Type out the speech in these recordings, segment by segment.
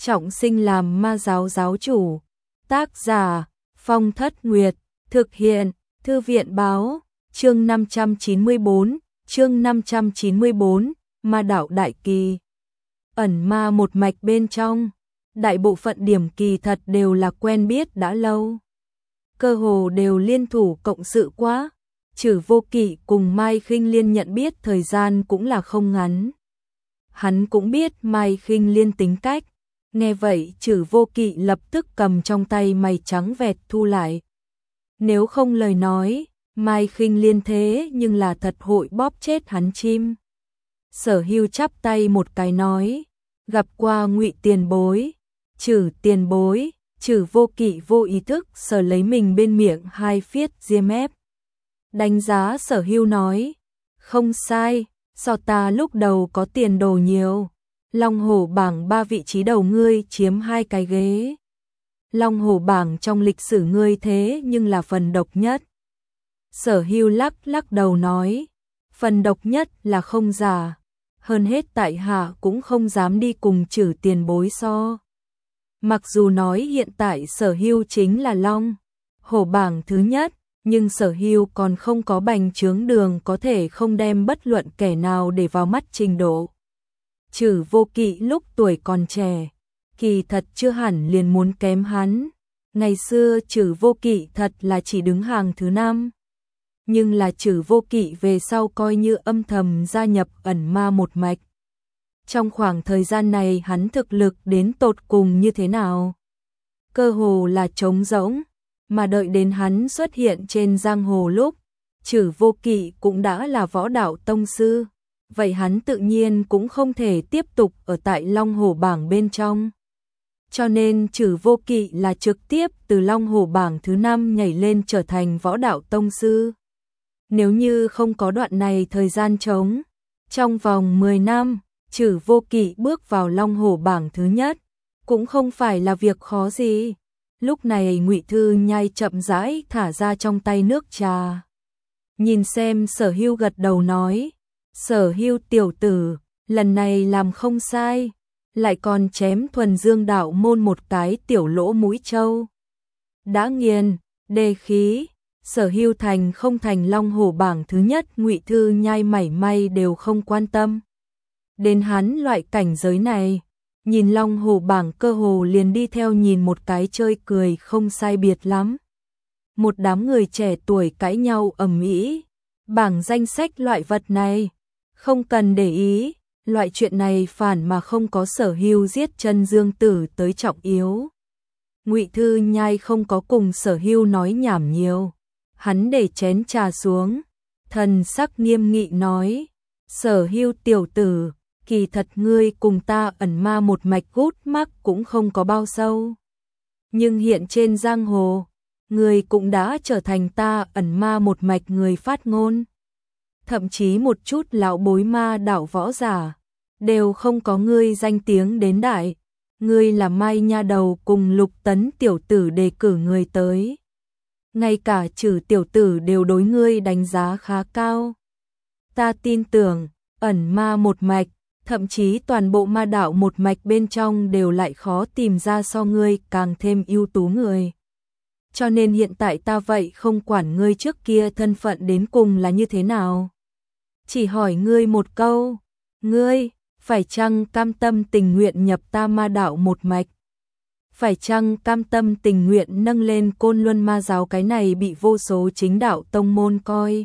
trọng sinh làm ma giáo giáo chủ. Tác giả Phong Thất Nguyệt, thực hiện Thư viện Báo, chương 594, Ma đạo đại kỳ. Ẩn ma một mạch bên trong, đại bộ phận điểm kỳ thật đều là quen biết đã lâu. Cơ hồ đều liên thủ cộng sự quá, Trử Vô Kỵ cùng Mai Khinh Liên nhận biết thời gian cũng là không ngắn. Hắn cũng biết Mai Khinh Liên tính cách, nghe vậy Trử Vô Kỵ lập tức cầm trong tay mày trắng vẹt thu lại. Nếu không lời nói, Mai Khinh Liên thế nhưng là thật hội bóp chết hắn chim. Sở Hưu chắp tay một cái nói, gặp qua Ngụy tiền bối, Trử tiền bối. Trử Vô Kỵ vô ý thức sờ lấy mình bên miệng hai phiết diêm ép. Đánh giá Sở Hưu nói, không sai, so ta lúc đầu có tiền đồ nhiều. Long hổ bảng 3 vị trí đầu ngươi chiếm 2 cái ghế. Long hổ bảng trong lịch sử ngươi thế nhưng là phần độc nhất. Sở Hưu lắc đầu nói, phần độc nhất là không giả. Hơn hết tại hạ cũng không dám đi cùng Trử tiền bối so. Mặc dù nói hiện tại Sở Hưu chính là Long hổ bảng thứ nhất, nhưng Sở Hưu còn không có bành trướng đường có thể không đem bất luận kẻ nào để vào mắt trình độ. Trử Vô Kỵ lúc tuổi còn trẻ, kỳ thật chưa hẳn liền muốn kém hắn. Ngày xưa Trử Vô Kỵ thật là chỉ đứng hàng thứ 5. Nhưng là Trử Vô Kỵ về sau coi như âm thầm gia nhập ẩn ma một mạch. Trong khoảng thời gian này hắn thực lực đến tột cùng như thế nào? Cơ hồ là trống rỗng, mà đợi đến hắn xuất hiện trên giang hồ lúc, Trử Vô Kỵ cũng đã là võ đạo tông sư, vậy hắn tự nhiên cũng không thể tiếp tục ở tại Long hổ bảng bên trong. Cho nên Trử Vô Kỵ là trực tiếp từ Long hổ bảng thứ 5 nhảy lên trở thành võ đạo tông sư. Nếu như không có đoạn này thời gian trống, trong vòng 10 năm, Trử Vô Kỵ bước vào Long hổ bảng thứ nhất, cũng không phải là việc khó gì. Lúc này Ngụy Thư Nhai chậm rãi thả ra trong tay nước trà. Nhìn xem Sở Hưu gật đầu nói, Sở Hưu tiểu tử, lần này làm không sai, lại còn chém thuần dương đạo môn một cái tiểu lỗ mũi trâu. Đã nghiền, đề khí, Sở Hưu thành không thành Long hổ bảng thứ nhất Ngụy Thư Nhai mảy may đều không quan tâm. Đến hắn loại cảnh giới này, nhìn Long hổ bảng cơ hồ liền đi theo nhìn một cái chơi cười không sai biệt lắm. Một đám người trẻ tuổi cãi nhau ầm ĩ, bảng danh sách loại vật này, không cần để ý, loại chuyện này phản mà không có Sở Hưu giết chân Dương Tử tới trọng yếu. Ngụy Thư Nhai không có cùng Sở Hưu nói nhảm nhiều, hắn để chén trà xuống, thần sắc nghiêm nghị nói, Sở Hưu tiểu tử, kỳ thật ngươi cùng ta ẩn ma một mạch gút mắc cũng không có bao sâu. Nhưng hiện trên giang hồ, ngươi cũng đã trở thành ta ẩn ma một mạch người phát ngôn. Thậm chí một chút lão bối ma đạo võ giả, đều không có ngươi danh tiếng đến đại. Ngươi là Mai nha đầu cùng Lục Tấn tiểu tử đề cử người tới. Ngay cả Trử tiểu tử đều đối ngươi đánh giá khá cao. Ta tin tưởng, ẩn ma một mạch, thậm chí toàn bộ ma đạo một mạch bên trong đều lại khó tìm ra so ngươi càng thêm ưu tú người. Cho nên hiện tại ta vậy không quản ngươi trước kia thân phận đến cùng là như thế nào. Chỉ hỏi ngươi một câu, ngươi phải chăng cam tâm tình nguyện nhập ta ma đạo một mạch? Phải chăng cam tâm tình nguyện nâng lên Côn Luân ma giáo cái này bị vô số chính đạo tông môn coi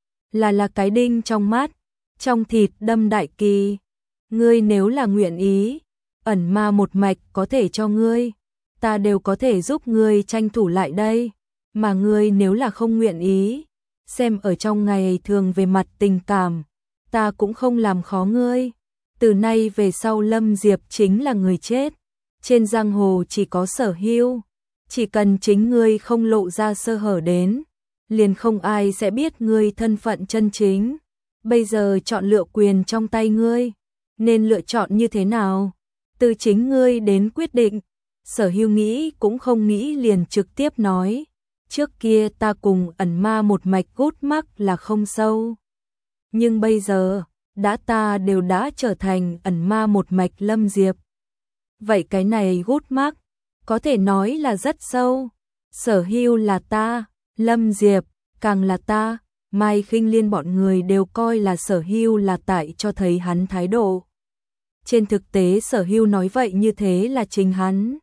là cái đinh trong mắt, trong thịt đâm đại kỳ? Ngươi nếu là nguyện ý, ẩn ma một mạch có thể cho ngươi, ta đều có thể giúp ngươi tranh thủ lại đây, mà ngươi nếu là không nguyện ý, xem ở trong ngày thường về mặt tình cảm, ta cũng không làm khó ngươi. Từ nay về sau Lâm Diệp chính là người chết, trên giang hồ chỉ có Sở Hưu, chỉ cần chính ngươi không lộ ra sơ hở đến, liền không ai sẽ biết ngươi thân phận chân chính. Bây giờ chọn lựa quyền trong tay ngươi, nên lựa chọn như thế nào, từ chính ngươi đến quyết định. Sở Hưu nghĩ cũng không nghĩ liền trực tiếp nói, trước kia ta cùng ẩn ma một mạch gút mắc là không sâu, nhưng bây giờ ta đều đã trở thành ẩn ma một mạch Lâm Diệp, vậy cái này gút mắc, có thể nói là rất sâu. Sở Hưu là ta, Lâm Diệp, càng là ta, Mai Khinh Liên bọn người đều coi là Sở Hưu là tại cho thấy hắn thái độ. Trên thực tế Sở Hưu nói vậy như thế là chính hắn.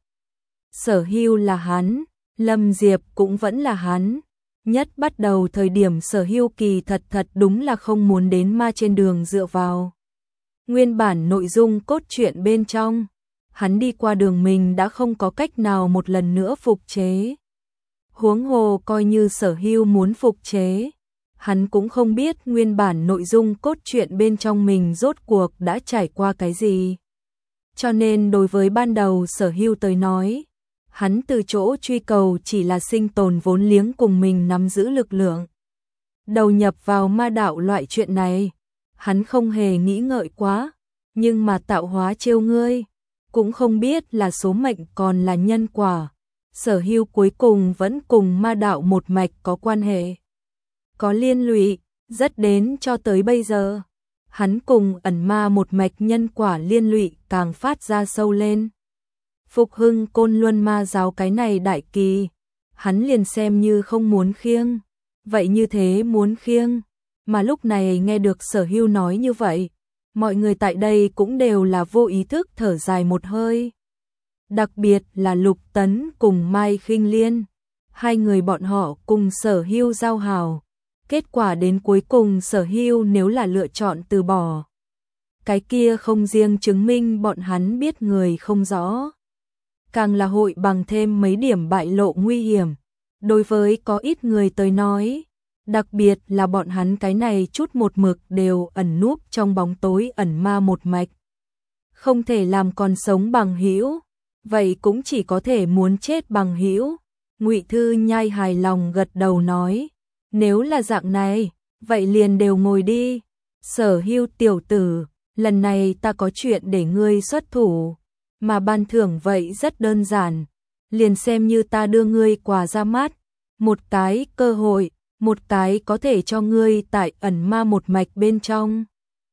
Sở Hưu là hắn, Lâm Diệp cũng vẫn là hắn. Nhất bắt đầu thời điểm Sở Hưu kỳ thật đúng là không muốn đến ma trên đường dựa vào nguyên bản nội dung cốt truyện bên trong. Hắn đi qua đường mình đã không có cách nào một lần nữa phục chế. Huống hồ coi như Sở Hưu muốn phục chế, hắn cũng không biết nguyên bản nội dung cốt truyện bên trong mình rốt cuộc đã trải qua cái gì. Cho nên đối với ban đầu Sở Hưu tới nói, hắn từ chỗ truy cầu chỉ là sinh tồn vốn liếng cùng mình nắm giữ lực lượng. Đầu nhập vào ma đạo loại chuyện này, hắn không hề nghĩ ngợi quá, nhưng mà tạo hóa trêu ngươi, cũng không biết là số mệnh còn là nhân quả. Sở Hưu cuối cùng vẫn cùng ma đạo một mạch có quan hệ, có liên lụy, rất đến cho tới bây giờ. Hắn cùng ẩn ma một mạch nhân quả liên lụy càng phát ra sâu lên. Phục hưng Côn Luân ma giáo cái này đại kỳ, hắn liền xem như không muốn khiêng, vậy như thế muốn khiêng. Mà lúc này nghe được Sở Hưu nói như vậy, mọi người tại đây cũng đều là vô ý thức thở dài một hơi. Đặc biệt là Lục Tấn cùng Mai Khinh Liên, hai người bọn họ cùng Sở Hưu giao hảo. Kết quả đến cuối cùng Sở Hưu nếu là lựa chọn từ bỏ, cái kia không riêng chứng minh bọn hắn biết người không rõ, càng là hội bằng thêm mấy điểm bại lộ nguy hiểm. Đối với có ít người tới nói, đặc biệt là bọn hắn cái này chút một mực đều ẩn núp trong bóng tối ẩn ma một mạch, không thể làm còn sống bằng hữu, vậy cũng chỉ có thể muốn chết bằng hữu. Ngụy Thư Nhai hài lòng gật đầu nói, nếu là dạng này, vậy liền đều ngồi đi. Sở Hưu tiểu tử, lần này ta có chuyện để ngươi xuất thủ, mà ban thưởng vậy rất đơn giản, liền xem như ta đưa ngươi quà ra mắt, một cái cơ hội, một cái có thể cho ngươi tại ẩn ma một mạch bên trong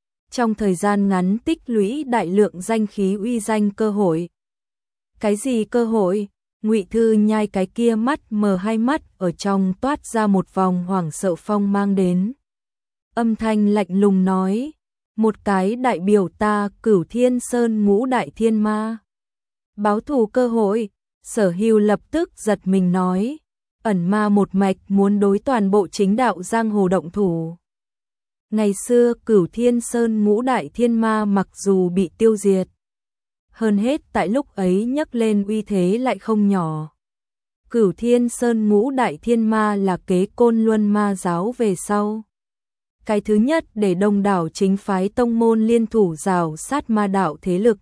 thời gian ngắn tích lũy đại lượng danh khí uy danh cơ hội. Cái gì cơ hội? Ngụy Thư Nhai cái kia mắt mờ hai mắt ở trong toát ra một vòng hoảng sợ phong mang đến. Âm thanh lạnh lùng nói, một cái đại biểu ta Cửu Thiên Sơn ngũ đại thiên ma. Báo thù cơ hội. Sở Hưu lập tức giật mình nói, ẩn ma một mạch muốn đối toàn bộ chính đạo giang hồ động thủ. Ngày xưa Cửu Thiên Sơn ngũ đại thiên ma mặc dù bị tiêu diệt, hơn hết tại lúc ấy nhấc lên uy thế lại không nhỏ. Cửu Thiên Sơn ngũ đại thiên ma là kế Côn Luân ma giáo về sau, cái thứ nhất để đông đảo chính phái tông môn liên thủ rào sát ma đạo thế lực.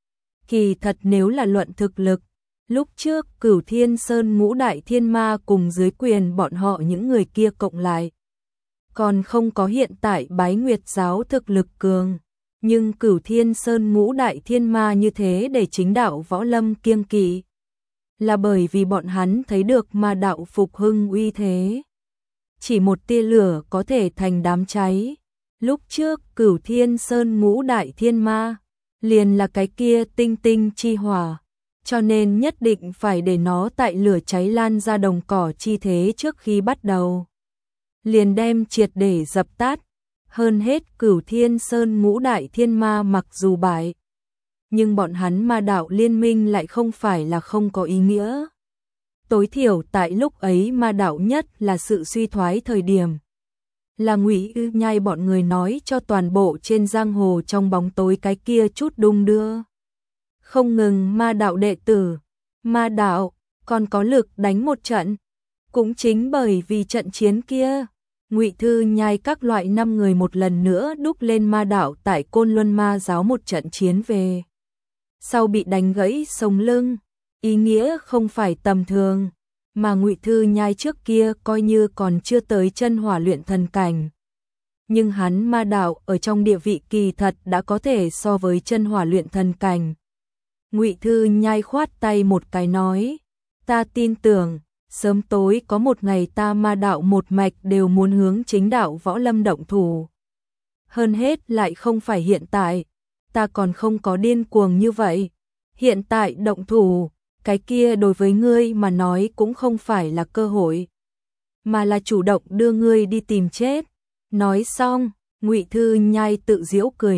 Kỳ thật nếu là luận thực lực, lúc trước Cửu Thiên Sơn ngũ đại thiên ma cùng dưới quyền bọn họ những người kia cộng lại, còn không có hiện tại Bái Nguyệt giáo thực lực cường. Nhưng Cửu Thiên Sơn ngũ đại thiên ma như thế để chính đạo võ lâm kiêng kỵ, là bởi vì bọn hắn thấy được ma đạo phục hưng uy thế. Chỉ một tia lửa có thể thành đám cháy. Lúc trước Cửu Thiên Sơn ngũ đại thiên ma liền là cái kia tinh tinh chi hỏa, cho nên nhất định phải để nó tại lửa cháy lan ra đồng cỏ chi thế trước khi bắt đầu, liền đem triệt để dập tắt. Hơn hết Cửu Thiên Sơn ngũ đại thiên ma mặc dù bại, nhưng bọn hắn ma đạo liên minh lại không phải là không có ý nghĩa. Tối thiểu tại lúc ấy ma đạo nhất là sự suy thoái thời điểm, là Ngụy Thư Nhai bọn người nói cho toàn bộ trên giang hồ trong bóng tối cái kia chút đung đưa. Không ngừng ma đạo đệ tử, ma đạo còn có lực đánh một trận. Cũng chính bởi vì trận chiến kia, Ngụy Thư Nhai các loại 5 người một lần nữa đúc lên ma đạo tại Côn Luân ma giáo một trận chiến về. Sau bị đánh gãy sống lưng, ý nghĩa không phải tầm thường, mà Ngụy Thư Nhai trước kia coi như còn chưa tới chân hỏa luyện thần cảnh. Nhưng hắn ma đạo ở trong địa vị kỳ thật đã có thể so với chân hỏa luyện thần cảnh. Ngụy Thư Nhai khoát tay một cái nói, ta tin tưởng, sớm tối có một ngày ta ma đạo một mạch đều muốn hướng chính đạo võ lâm động thủ. Hơn hết lại không phải hiện tại, ta còn không có điên cuồng như vậy. hiện tại động thủ, cái kia đối với ngươi mà nói cũng không phải là cơ hội, mà là chủ động đưa ngươi đi tìm chết. Nói xong, Ngụy Thư Nhai tự giễu cười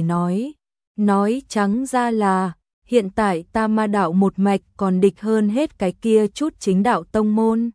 nói trắng ra là, hiện tại ta Ma đạo một mạch còn địch hơn hết cái kia chút chính đạo tông môn.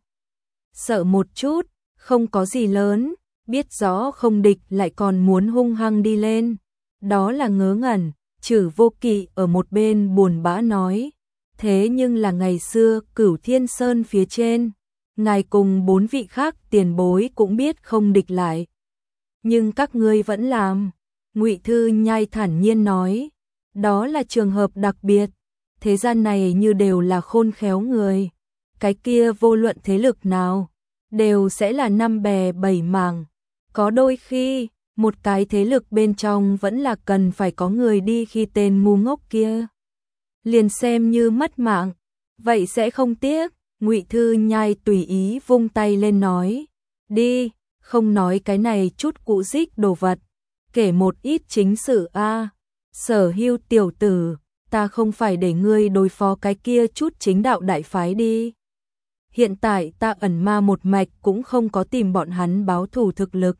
Sợ một chút, không có gì lớn, biết rõ không địch lại còn muốn hung hăng đi lên. Đó là ngớ ngẩn. Trừ Vô Kỵ ở một bên buồn bã nói, thế nhưng là ngày xưa Cửu Thiên Sơn phía trên, ngài cùng 4 vị khác tiền bối cũng biết không địch lại. Nhưng các ngươi vẫn làm. Ngụy Thư Nhai thản nhiên nói, đó là trường hợp đặc biệt, thế gian này như đều là khôn khéo người, cái kia vô luận thế lực nào, đều sẽ là năm bè bảy mảng. Có đôi khi, một cái thế lực bên trong vẫn là cần phải có người đi khi tên ngu ngốc kia liền xem như mất mạng, vậy sẽ không tiếc. Ngụy Thư Nhai tùy ý vung tay lên nói, đi, không nói cái này chút cũ dích đồ vật, kể một ít chính sự a. Sở Hưu tiểu tử, ta không phải để ngươi đối phó cái kia chút chính đạo đại phái đi. Hiện tại ta ẩn ma một mạch cũng không có tìm bọn hắn báo thù thực lực.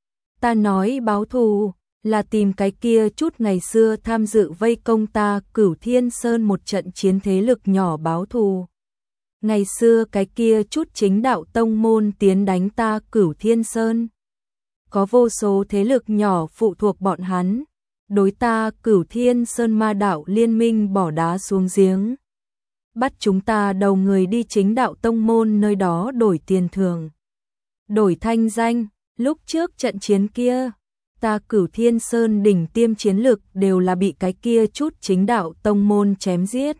Ta nói báo thù là tìm cái kia chút ngày xưa tham dự vây công ta Cửu Thiên Sơn một trận chiến thế lực nhỏ báo thù. Ngày xưa cái kia chút chính đạo tông môn tiến đánh ta Cửu Thiên Sơn. Có vô số thế lực nhỏ phụ thuộc bọn hắn, đối ta Cửu Thiên Sơn Ma đạo liên minh bỏ đá xuống giếng. Bắt chúng ta đầu người đi chính đạo tông môn nơi đó đổi tiền thưởng, đổi thanh danh. Lúc trước trận chiến kia, ta Cửu Thiên Sơn đỉnh tiêm chiến lực đều là bị cái kia chút chính đạo tông môn chém giết.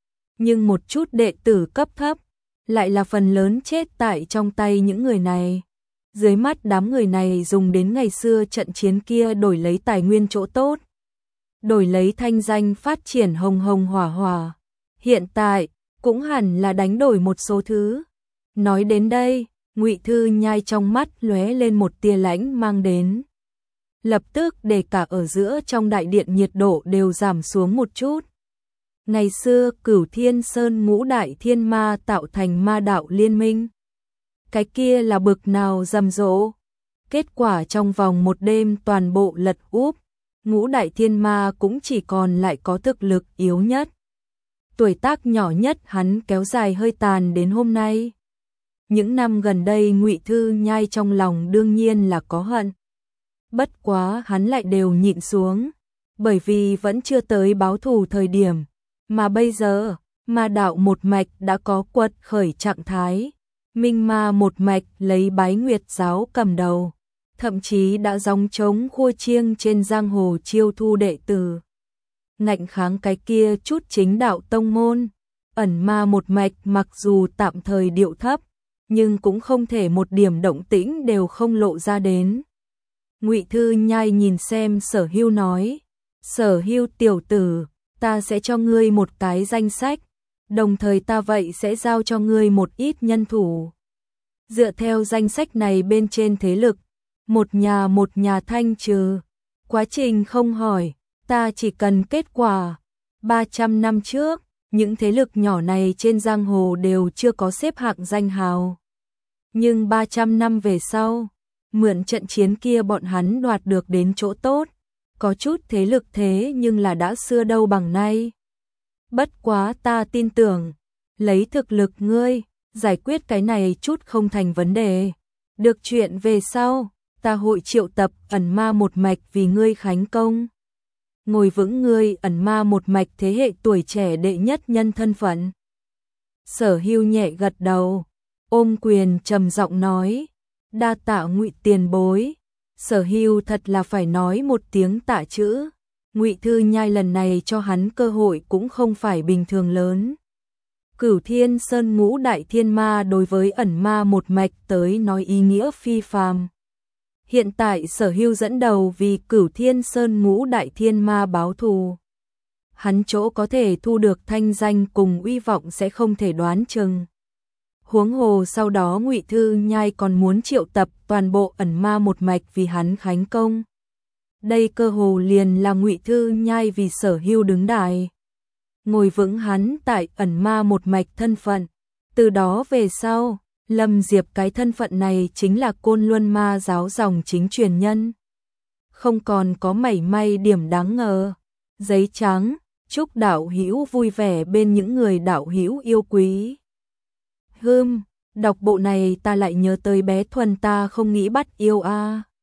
Nhưng một chút đệ tử cấp thấp, lại là phần lớn chết tại trong tay những người này. Dưới mắt đám người này dùng đến ngày xưa trận chiến kia đổi lấy tài nguyên chỗ tốt, đổi lấy thanh danh phát triển hồng hồng hỏa hỏa. Hiện tại, cũng hẳn là đánh đổi một số thứ. Nói đến đây, Ngụy Thư Nhai trong mắt lóe lên một tia lãnh mang đến. Lập tức để cả ở giữa trong đại điện nhiệt độ đều giảm xuống một chút. Ngày xưa Cửu Thiên Sơn ngũ đại thiên ma tạo thành ma đạo liên minh. Cái kia là bực nào rầm rộ. Kết quả trong vòng một đêm toàn bộ lật úp. Ngũ đại thiên ma cũng chỉ còn lại có thực lực yếu nhất. Tuổi tác nhỏ nhất hắn kéo dài hơi tàn đến hôm nay. Những năm gần đây Ngụy Thư Nhai trong lòng đương nhiên là có hận. Bất quá hắn lại đều nhịn xuống, bởi vì vẫn chưa tới báo thù thời điểm. Mà bây giờ, Ma đạo một mạch đã có quật khởi trạng thái. Minh Ma một mạch lấy Bái Nguyệt giáo cầm đầu, thậm chí đã gióng trống khua chiêng trên giang hồ chiêu thu đệ tử. Ngạnh kháng cái kia chút chính đạo tông môn, ẩn ma một mạch mặc dù tạm thời điệu thấp, nhưng cũng không thể một điểm động tĩnh đều không lộ ra đến. Ngụy Thư Nhai nhìn xem Sở Hưu nói, Sở Hưu tiểu tử, ta sẽ cho ngươi một cái danh sách, đồng thời ta vậy sẽ giao cho ngươi một ít nhân thủ. Dựa theo danh sách này bên trên thế lực, một nhà thanh trừ, quá trình không hỏi, ta chỉ cần kết quả. 300 năm trước, những thế lực nhỏ này trên giang hồ đều chưa có xếp hạng danh hào. Nhưng 300 năm về sau, mượn trận chiến kia bọn hắn đoạt được đến chỗ tốt, có chút thế lực thế nhưng là đã xưa đâu bằng nay. Bất quá ta tin tưởng, lấy thực lực ngươi, giải quyết cái này chút không thành vấn đề. Được chuyện về sau, ta hội triệu tập ẩn ma một mạch vì ngươi khánh công. Ngồi vững ngươi ẩn ma một mạch thế hệ tuổi trẻ đệ nhất nhân thân phận. Sở Hưu nhẹ gật đầu, ôm quyền trầm giọng nói, đa tạ Ngụy tiền bối. Sở Hưu thật là phải nói một tiếng tạ chữ. Ngụy Thư Nhai lần này cho hắn cơ hội cũng không phải bình thường lớn. Cửu Thiên Sơn ngũ đại thiên ma đối với ẩn ma một mạch tới nói ý nghĩa phi phàm. Hiện tại Sở Hưu dẫn đầu vì Cửu Thiên Sơn ngũ đại thiên ma báo thù. Hắn chỗ có thể thu được thanh danh cùng uy vọng sẽ không thể đoán chừng. Huống hồ sau đó Ngụy Thư Nhai còn muốn triệu tập toàn bộ ẩn ma một mạch vì hắn khánh công. Đây cơ hồ liền là Ngụy Thư Nhai vì Sở Hưu đứng đài. ngồi vững hắn tại ẩn ma một mạch thân phận. Từ đó về sau, Lâm Diệp cái thân phận này chính là Côn Luân Ma giáo dòng chính truyền nhân. Không còn có mảy may điểm đáng ngờ. Giấy trắng, chúc đạo hữu vui vẻ bên những người đạo hữu yêu quý. Đọc bộ này ta lại nhớ tới bé Thuần ta không nghĩ bắt yêu a.